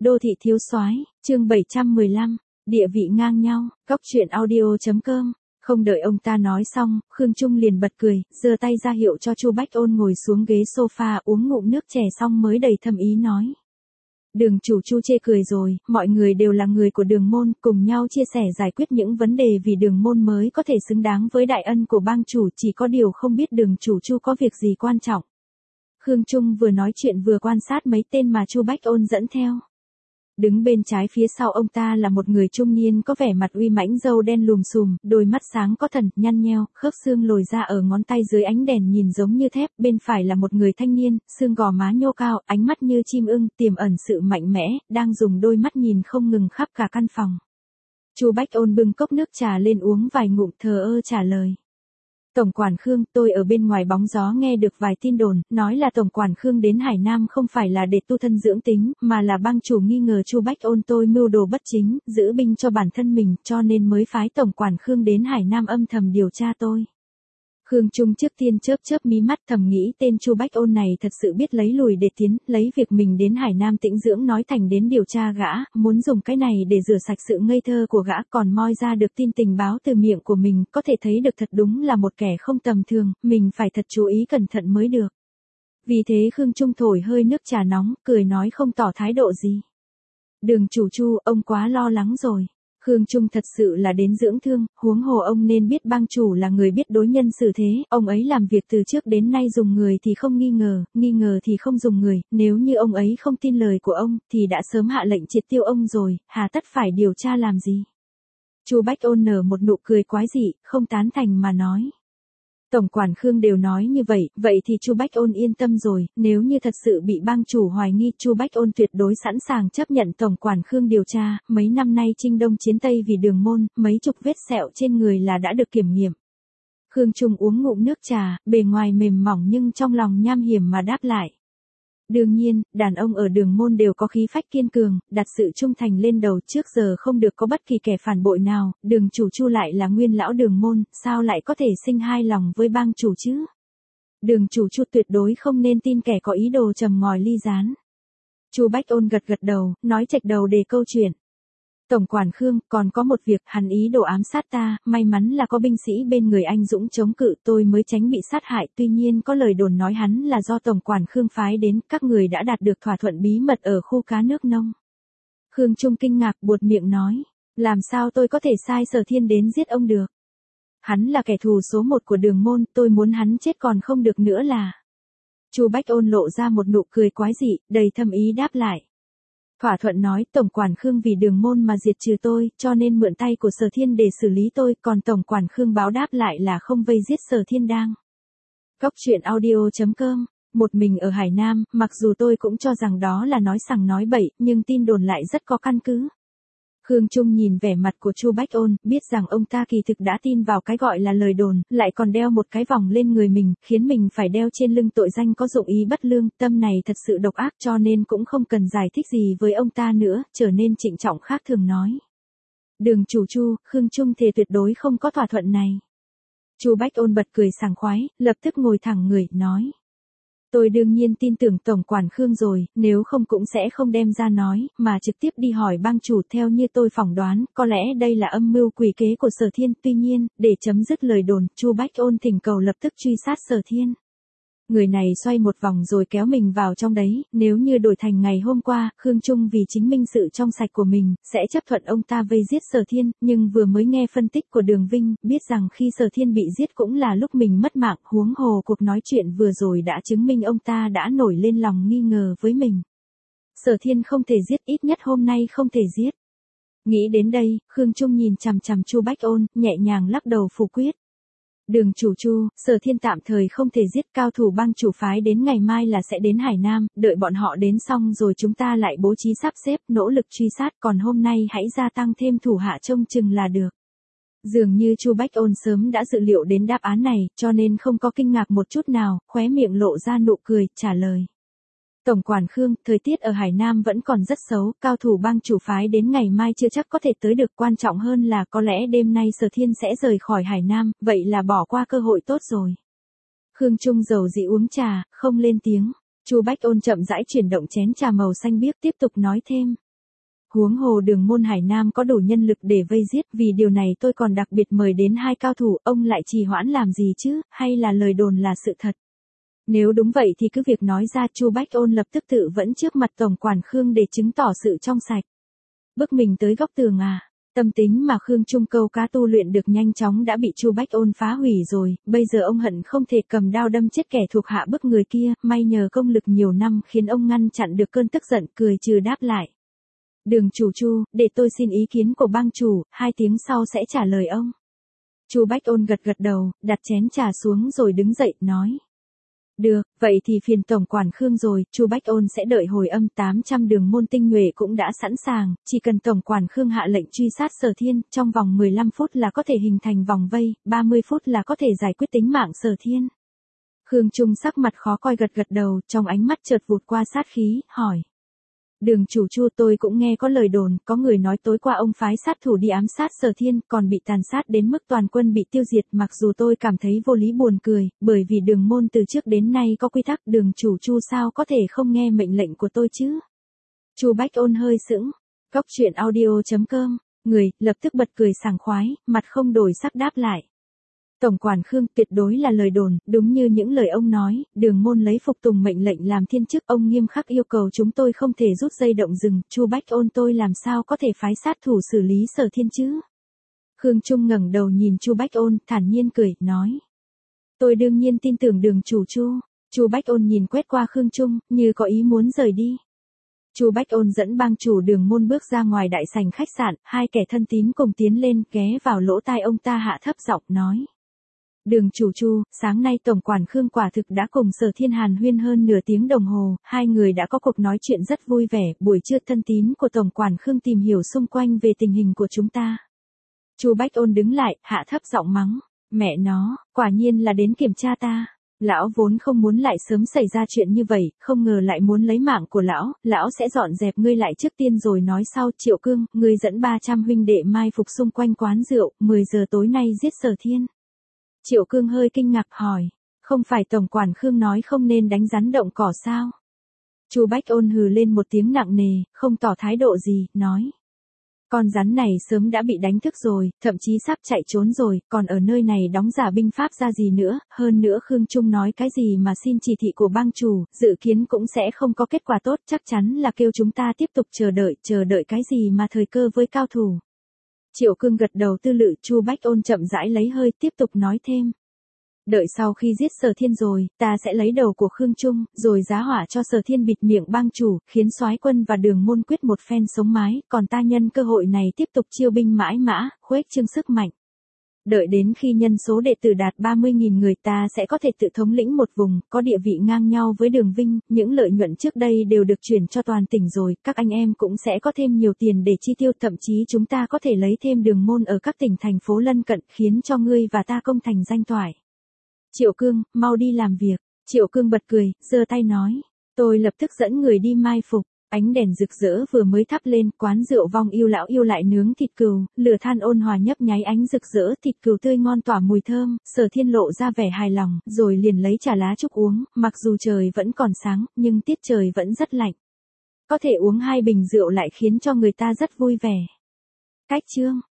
Đô thị thiếu soái, chương 715, địa vị ngang nhau, Cóc truyện audio.com. Không đợi ông ta nói xong, Khương Trung liền bật cười, giơ tay ra hiệu cho Chu Bách Ôn ngồi xuống ghế sofa uống ngụm nước chè xong mới đầy thâm ý nói. Đường chủ Chu chê cười rồi, mọi người đều là người của đường môn, cùng nhau chia sẻ giải quyết những vấn đề vì đường môn mới có thể xứng đáng với đại ân của bang chủ, chỉ có điều không biết đường chủ Chu có việc gì quan trọng. Khương Trung vừa nói chuyện vừa quan sát mấy tên mà Chu Bách Ôn dẫn theo. Đứng bên trái phía sau ông ta là một người trung niên có vẻ mặt uy mãnh, râu đen lùm xùm, đôi mắt sáng có thần, nhăn nheo, khớp xương lồi ra ở ngón tay dưới ánh đèn nhìn giống như thép. Bên phải là một người thanh niên, xương gò má nhô cao, ánh mắt như chim ưng, tiềm ẩn sự mạnh mẽ, đang dùng đôi mắt nhìn không ngừng khắp cả căn phòng. Chu Bách Ôn bưng cốc nước trà lên uống vài ngụm, thờ ơ trả lời. Tổng quản Khương, tôi ở bên ngoài bóng gió nghe được vài tin đồn, nói là Tổng quản Khương đến Hải Nam không phải là để tu thân dưỡng tính, mà là bang chủ nghi ngờ Chu Bách Ôn tôi mưu đồ bất chính, giữ binh cho bản thân mình, cho nên mới phái Tổng quản Khương đến Hải Nam âm thầm điều tra tôi. Khương Trung trước tiên chớp chớp mí mắt, thầm nghĩ tên Chu Bách Ôn này thật sự biết lấy lùi để tiến, lấy việc mình đến Hải Nam tĩnh dưỡng nói thành đến điều tra gã, muốn dùng cái này để rửa sạch sự ngây thơ của gã, còn moi ra được tin tình báo từ miệng của mình, có thể thấy được thật đúng là một kẻ không tầm thường, mình phải thật chú ý cẩn thận mới được. Vì thế Khương Trung thổi hơi nước trà nóng, cười nói không tỏ thái độ gì. Đường chủ Chu, ông quá lo lắng rồi. Khương Trung thật sự là đến dưỡng thương, huống hồ ông nên biết bang chủ là người biết đối nhân xử thế, ông ấy làm việc từ trước đến nay dùng người thì không nghi ngờ thì không dùng người, nếu như ông ấy không tin lời của ông, thì đã sớm hạ lệnh triệt tiêu ông rồi, hà tất phải điều tra làm gì. Chu Bách Ôn nở một nụ cười quái dị, không tán thành mà nói. Tổng quản Khương đều nói như vậy thì Chu Bách Ôn yên tâm rồi, nếu như thật sự bị bang chủ hoài nghi, Chu Bách Ôn tuyệt đối sẵn sàng chấp nhận Tổng quản Khương điều tra, mấy năm nay chinh đông chiến tây vì đường môn, mấy chục vết sẹo trên người là đã được kiểm nghiệm. Khương Trung uống ngụm nước trà, bề ngoài mềm mỏng nhưng trong lòng nham hiểm mà đáp lại. Đương nhiên, đàn ông ở đường môn đều có khí phách kiên cường, đặt sự trung thành lên đầu, trước giờ không được có bất kỳ kẻ phản bội nào, đường chủ Chu lại là nguyên lão đường môn, sao lại có thể sinh hai lòng với bang chủ chứ? Đường chủ Chu tuyệt đối không nên tin kẻ có ý đồ châm ngòi ly gián. Chu Bách Ôn gật gật đầu, nói chạch đầu đề câu chuyện. Tổng quản Khương, còn có một việc, hắn ý đồ ám sát ta, may mắn là có binh sĩ bên người anh dũng chống cự tôi mới tránh bị sát hại, tuy nhiên có lời đồn nói hắn là do Tổng quản Khương phái đến, các người đã đạt được thỏa thuận bí mật ở khu cá nước nông. Khương Trung kinh ngạc buột miệng nói, làm sao tôi có thể sai Sở Thiên đến giết ông được? Hắn là kẻ thù số một của đường môn, tôi muốn hắn chết còn không được nữa là. Chu Bách Ôn lộ ra một nụ cười quái dị, đầy thâm ý đáp lại. Thỏa thuận nói, Tổng quản Khương vì đường môn mà diệt trừ tôi, cho nên mượn tay của Sở Thiên để xử lý tôi, còn Tổng quản Khương báo đáp lại là không vây giết Sở Thiên đang. Cóc truyện audio.com. Một mình ở Hải Nam, mặc dù tôi cũng cho rằng đó là nói sằng nói bậy, nhưng tin đồn lại rất có căn cứ. Khương Trung nhìn vẻ mặt của Chu Bách Ôn, biết rằng ông ta kỳ thực đã tin vào cái gọi là lời đồn, lại còn đeo một cái vòng lên người mình, khiến mình phải đeo trên lưng tội danh có dụng ý bất lương, tâm này thật sự độc ác, cho nên cũng không cần giải thích gì với ông ta nữa, trở nên trịnh trọng khác thường nói. Đường chủ Chu, Khương Trung thề tuyệt đối không có thỏa thuận này. Chu Bách Ôn bật cười sảng khoái, lập tức ngồi thẳng người, nói. Tôi đương nhiên tin tưởng Tổng quản Khương rồi, nếu không cũng sẽ không đem ra nói, mà trực tiếp đi hỏi bang chủ. Theo như tôi phỏng đoán, có lẽ đây là âm mưu quỷ kế của Sở Thiên, tuy nhiên, để chấm dứt lời đồn, Chu Bách Ôn thỉnh cầu lập tức truy sát Sở Thiên. Người này xoay một vòng rồi kéo mình vào trong đấy, nếu như đổi thành ngày hôm qua, Khương Trung vì chứng minh sự trong sạch của mình, sẽ chấp thuận ông ta vây giết Sở Thiên, nhưng vừa mới nghe phân tích của Đường Vinh, biết rằng khi Sở Thiên bị giết cũng là lúc mình mất mạng, huống hồ cuộc nói chuyện vừa rồi đã chứng minh ông ta đã nổi lên lòng nghi ngờ với mình. Sở Thiên không thể giết, ít nhất hôm nay không thể giết. Nghĩ đến đây, Khương Trung nhìn chằm chằm Chu Bách Ôn, nhẹ nhàng lắc đầu phủ quyết. Đường chủ Chu, Sở Thiên tạm thời không thể giết, cao thủ bang chủ phái đến ngày mai là sẽ đến Hải Nam, đợi bọn họ đến xong rồi chúng ta lại bố trí sắp xếp, nỗ lực truy sát, còn hôm nay hãy gia tăng thêm thủ hạ trông chừng là được. Dường như Chu Bách Ôn sớm đã dự liệu đến đáp án này, cho nên không có kinh ngạc một chút nào, khóe miệng lộ ra nụ cười, trả lời. Tổng quản Khương, thời tiết ở Hải Nam vẫn còn rất xấu, cao thủ bang chủ phái đến ngày mai chưa chắc có thể tới được, quan trọng hơn là có lẽ đêm nay Sở Thiên sẽ rời khỏi Hải Nam, vậy là bỏ qua cơ hội tốt rồi. Khương Trung dầu dĩ uống trà, không lên tiếng. Chu Bách Ôn chậm rãi chuyển động chén trà màu xanh biếc, tiếp tục nói thêm. Huống hồ Đường môn Hải Nam có đủ nhân lực để vây giết, vì điều này tôi còn đặc biệt mời đến 2 cao thủ, ông lại trì hoãn làm gì chứ, hay là lời đồn là sự thật? Nếu đúng vậy thì cứ việc nói ra. Chu Bách Ôn lập tức tự vẫn trước mặt tổng quản Khương để chứng tỏ sự trong sạch. Bước mình tới góc tường à? Tâm tính mà Khương Trung câu cá tu luyện được nhanh chóng đã bị Chu Bách Ôn phá hủy rồi, bây giờ ông hận không thể cầm đao đâm chết kẻ thuộc hạ bức người kia, may nhờ công lực nhiều năm khiến ông ngăn chặn được cơn tức giận, cười trừ đáp lại. Đường chủ Chu, để tôi xin ý kiến của bang chủ, 2 tiếng sau sẽ trả lời ông. Chu Bách Ôn gật gật đầu, đặt chén trà xuống rồi đứng dậy, nói. Được, vậy thì phiền tổng quản Khương rồi. Chu Bách Ôn sẽ đợi hồi âm. 800 đường môn tinh nhuệ cũng đã sẵn sàng, chỉ cần tổng quản Khương hạ lệnh truy sát Sở Thiên, trong vòng 15 phút là có thể hình thành vòng vây, 30 phút là có thể giải quyết tính mạng Sở Thiên. Khương Trung sắc mặt khó coi gật gật đầu, trong ánh mắt chợt vụt qua sát khí, hỏi. Đường chủ Chu, tôi cũng nghe có lời đồn, có người nói tối qua ông phái sát thủ đi ám sát Sở Thiên, còn bị tàn sát đến mức toàn quân bị tiêu diệt, mặc dù tôi cảm thấy vô lý buồn cười, bởi vì đường môn từ trước đến nay có quy tắc, đường chủ Chu sao có thể không nghe mệnh lệnh của tôi chứ? Chu Bách Ôn hơi sững. Cóc truyện audio.com, người, lập tức bật cười sảng khoái, mặt không đổi sắc đáp lại. Tổng quản Khương, tuyệt đối là lời đồn, đúng như những lời ông nói, đường môn lấy phục tùng mệnh lệnh làm thiên chức, ông nghiêm khắc yêu cầu chúng tôi không thể rút dây động rừng, Chu Bách Ôn tôi làm sao có thể phái sát thủ xử lý Sở Thiên chứ? Khương Trung ngẩng đầu nhìn Chu Bách Ôn, thản nhiên cười, nói. Tôi đương nhiên tin tưởng đường chủ Chu. Chu Bách Ôn nhìn quét qua Khương Trung, như có ý muốn rời đi. Chu Bách Ôn dẫn bang chủ đường môn bước ra ngoài đại sảnh khách sạn, 2 kẻ thân tín cùng tiến lên, ghé vào lỗ tai ông ta hạ thấp giọng nói. Đường chủ Chu, sáng nay tổng quản Khương quả thực đã cùng Sở Thiên hàn huyên hơn nửa tiếng đồng hồ, 2 người đã có cuộc nói chuyện rất vui vẻ, buổi trưa thân tín của tổng quản Khương tìm hiểu xung quanh về tình hình của chúng ta. Chu Bách Ôn đứng lại, hạ thấp giọng mắng, mẹ nó, quả nhiên là đến kiểm tra ta. Lão vốn không muốn lại sớm xảy ra chuyện như vậy, không ngờ lại muốn lấy mạng của lão sẽ dọn dẹp ngươi lại trước tiên rồi nói sau. Triệu Cương, ngươi dẫn 300 huynh đệ mai phục xung quanh quán rượu, 10 giờ tối nay giết Sở Thiên. Triệu Cương hơi kinh ngạc hỏi, không phải tổng quản Khương nói không nên đánh rắn động cỏ sao? Chu Bách Ôn hừ lên một tiếng nặng nề, không tỏ thái độ gì, nói. Con rắn này sớm đã bị đánh thức rồi, thậm chí sắp chạy trốn rồi, còn ở nơi này đóng giả binh pháp ra gì nữa, hơn nữa Khương Trung nói cái gì mà xin chỉ thị của bang chủ, dự kiến cũng sẽ không có kết quả tốt, chắc chắn là kêu chúng ta tiếp tục chờ đợi cái gì mà thời cơ với cao thủ. Triệu Cương gật đầu tư lự. Chu Bách Ôn chậm rãi lấy hơi, tiếp tục nói thêm. Đợi sau khi giết Sở Thiên rồi, ta sẽ lấy đầu của Khương Trung, rồi giá hỏa cho Sở Thiên bịt miệng bang chủ, khiến soái quân và đường môn quyết một phen sống mái, còn ta nhân cơ hội này tiếp tục chiêu binh mãi mã, khuếch trương sức mạnh. Đợi đến khi nhân số đệ tử đạt 30.000 người ta sẽ có thể tự thống lĩnh một vùng, có địa vị ngang nhau với Đường Vinh, những lợi nhuận trước đây đều được chuyển cho toàn tỉnh rồi, các anh em cũng sẽ có thêm nhiều tiền để chi tiêu, thậm chí chúng ta có thể lấy thêm đường môn ở các tỉnh thành phố lân cận, khiến cho ngươi và ta công thành danh toại. Triệu Cương, mau đi làm việc. Triệu Cương bật cười, giơ tay nói. Tôi lập tức dẫn người đi mai phục. Ánh đèn rực rỡ vừa mới thắp lên, quán rượu Vong Yêu lão yêu lại nướng thịt cừu, lửa than ôn hòa nhấp nháy ánh rực rỡ, thịt cừu tươi ngon tỏa mùi thơm. Sở Thiên lộ ra vẻ hài lòng, rồi liền lấy trà lá trúc uống, mặc dù trời vẫn còn sáng, nhưng tiết trời vẫn rất lạnh. Có thể uống 2 bình rượu lại khiến cho người ta rất vui vẻ. Cách chương